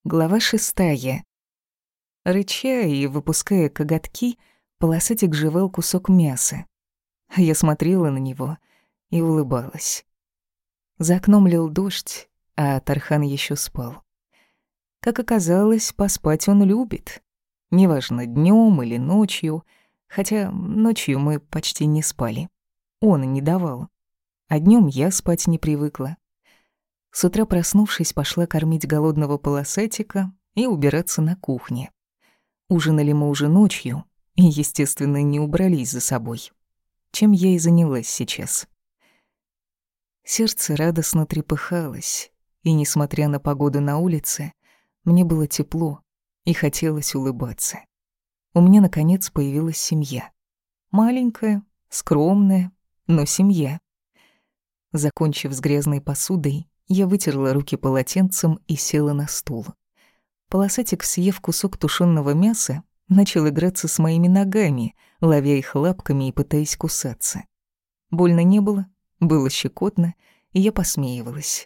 Глава 6. Рыча и выпуская коготки, полосатик жевал кусок мяса. Я смотрела на него и улыбалась. За окном лил дождь, а Тархан еще спал. Как оказалось, поспать он любит. Неважно, днем или ночью, хотя ночью мы почти не спали. Он и не давал. А днем я спать не привыкла. С утра, проснувшись, пошла кормить голодного полосатика и убираться на кухне. Ужинали мы уже ночью и, естественно, не убрались за собой. Чем я и занялась сейчас. Сердце радостно трепыхалось, и, несмотря на погоду на улице, мне было тепло и хотелось улыбаться. У меня, наконец, появилась семья. Маленькая, скромная, но семья. Закончив с грязной посудой, я вытерла руки полотенцем и села на стул. Полосатик, съев кусок тушёного мяса, начал играться с моими ногами, ловя их лапками и пытаясь кусаться. Больно не было, было щекотно, и я посмеивалась.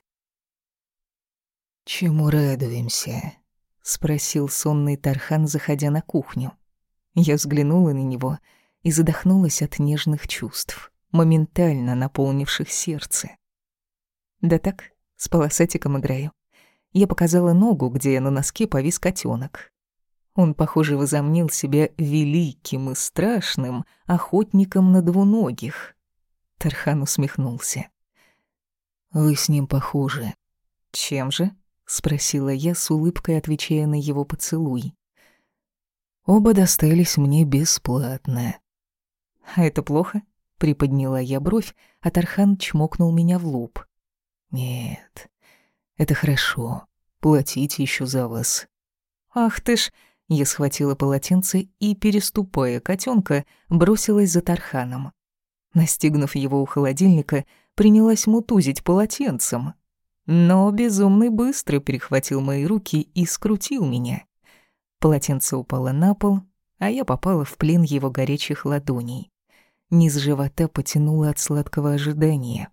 «Чему радуемся?» — спросил сонный Тархан, заходя на кухню. Я взглянула на него и задохнулась от нежных чувств, моментально наполнивших сердце. Да так, с полосатиком играю. Я показала ногу, где на носке повис котенок. Он, похоже, возомнил себя великим и страшным охотником на двуногих. Тархан усмехнулся. «Вы с ним похожи». «Чем же?» — спросила я, с улыбкой отвечая на его поцелуй. «Оба достались мне бесплатно». «А это плохо?» — приподняла я бровь, а Тархан чмокнул меня в лоб. «Нет, это хорошо. Платить еще за вас». «Ах ты ж!» — я схватила полотенце и, переступая котенка, бросилась за Тарханом. Настигнув его у холодильника, принялась мутузить полотенцем. Но безумный быстро перехватил мои руки и скрутил меня. Полотенце упало на пол, а я попала в плен его горячих ладоней. Низ живота потянуло от сладкого ожидания.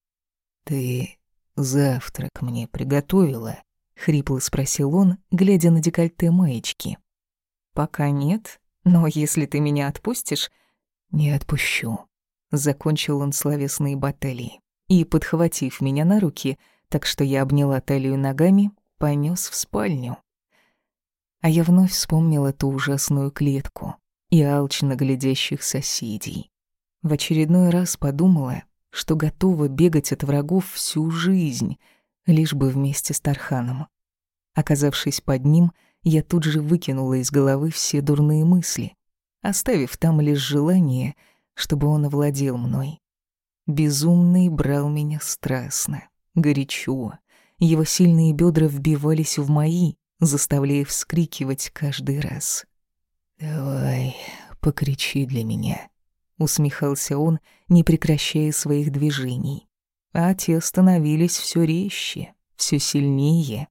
«Ты завтрак мне приготовила?» — хрипло спросил он, глядя на декольте маечки. «Пока нет, но если ты меня отпустишь...» «Не отпущу», — закончил он словесные баталии. И, подхватив меня на руки, так что я обняла талию ногами, понёс в спальню. А я вновь вспомнила ту ужасную клетку и алчно глядящих соседей. В очередной раз подумала, что готова бегать от врагов всю жизнь, лишь бы вместе с Тарханом. Оказавшись под ним, я тут же выкинула из головы все дурные мысли, оставив там лишь желание, чтобы он овладел мной. Безумный брал меня страстно, горячо. Его сильные бедра вбивались в мои, заставляя вскрикивать каждый раз. «Давай, покричи для меня», — усмехался он, не прекращая своих движений. А те становились все резче, все сильнее.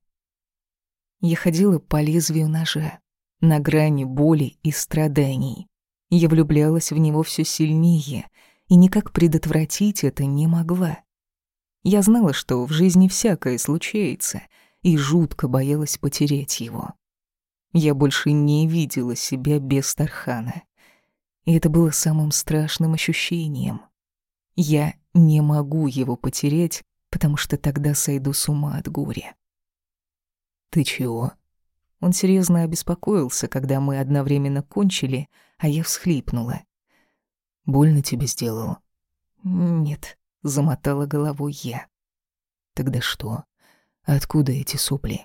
Я ходила по лезвию ножа, на грани боли и страданий. Я влюблялась в него все сильнее и никак предотвратить это не могла. Я знала, что в жизни всякое случается, и жутко боялась потерять его. Я больше не видела себя без Тархана. И это было самым страшным ощущением. Я не могу его потерять, потому что тогда сойду с ума от горя. «Ты чего?» Он серьезно обеспокоился, когда мы одновременно кончили, а я всхлипнула. «Больно тебе сделал?» «Нет», — замотала головой я. «Тогда что? Откуда эти сопли?»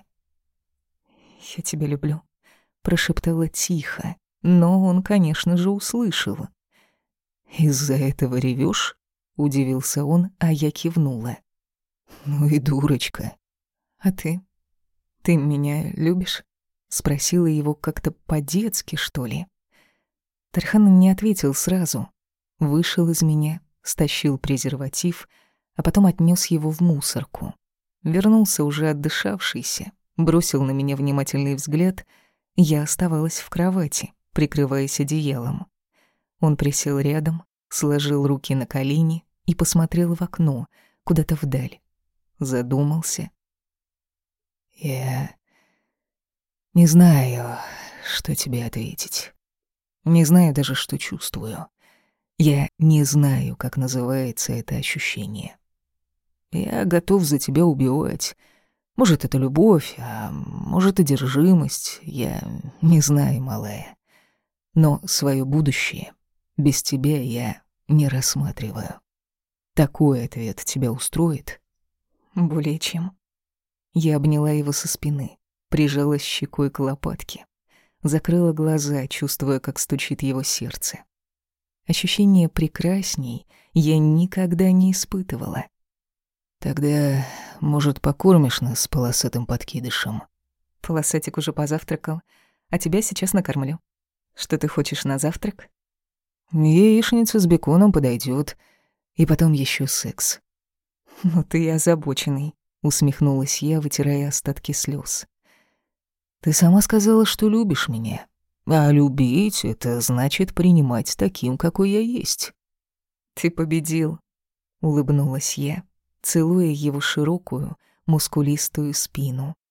«Я тебя люблю», — прошептала тихо, но он, конечно же, услышал. «Из-за этого ревёшь?» — удивился он, а я кивнула. «Ну и дурочка». «А ты? Ты меня любишь?» — спросила его как-то по-детски, что ли. Тархан не ответил сразу. Вышел из меня, стащил презерватив, а потом отнёс его в мусорку. Вернулся уже отдышавшийся, бросил на меня внимательный взгляд. Я оставалась в кровати, прикрываясь одеялом. Он присел рядом, сложил руки на колени и посмотрел в окно, куда-то вдаль. Задумался. Не знаю, что тебе ответить. Не знаю даже, что чувствую. Я не знаю, как называется это ощущение. Я готов за тебя убивать. Может, это любовь, а может, одержимость. Я не знаю, малая. Но свое будущее без тебя я не рассматриваю. Такой ответ тебя устроит? Более чем. Я обняла его со спины, прижалась щекой к лопатке, закрыла глаза, чувствуя, как стучит его сердце. Ощущение прекрасней я никогда не испытывала. Тогда, может, покормишь нас полосатым подкидышем? Полосатик уже позавтракал, а тебя сейчас накормлю. Что ты хочешь на завтрак? Яичница с беконом подойдет, и потом еще секс. Ну ты и озабоченный, усмехнулась я, вытирая остатки слез. Ты сама сказала, что любишь меня. А любить — это значит принимать таким, какой я есть. Ты победил, улыбнулась я, целуя его широкую, мускулистую спину.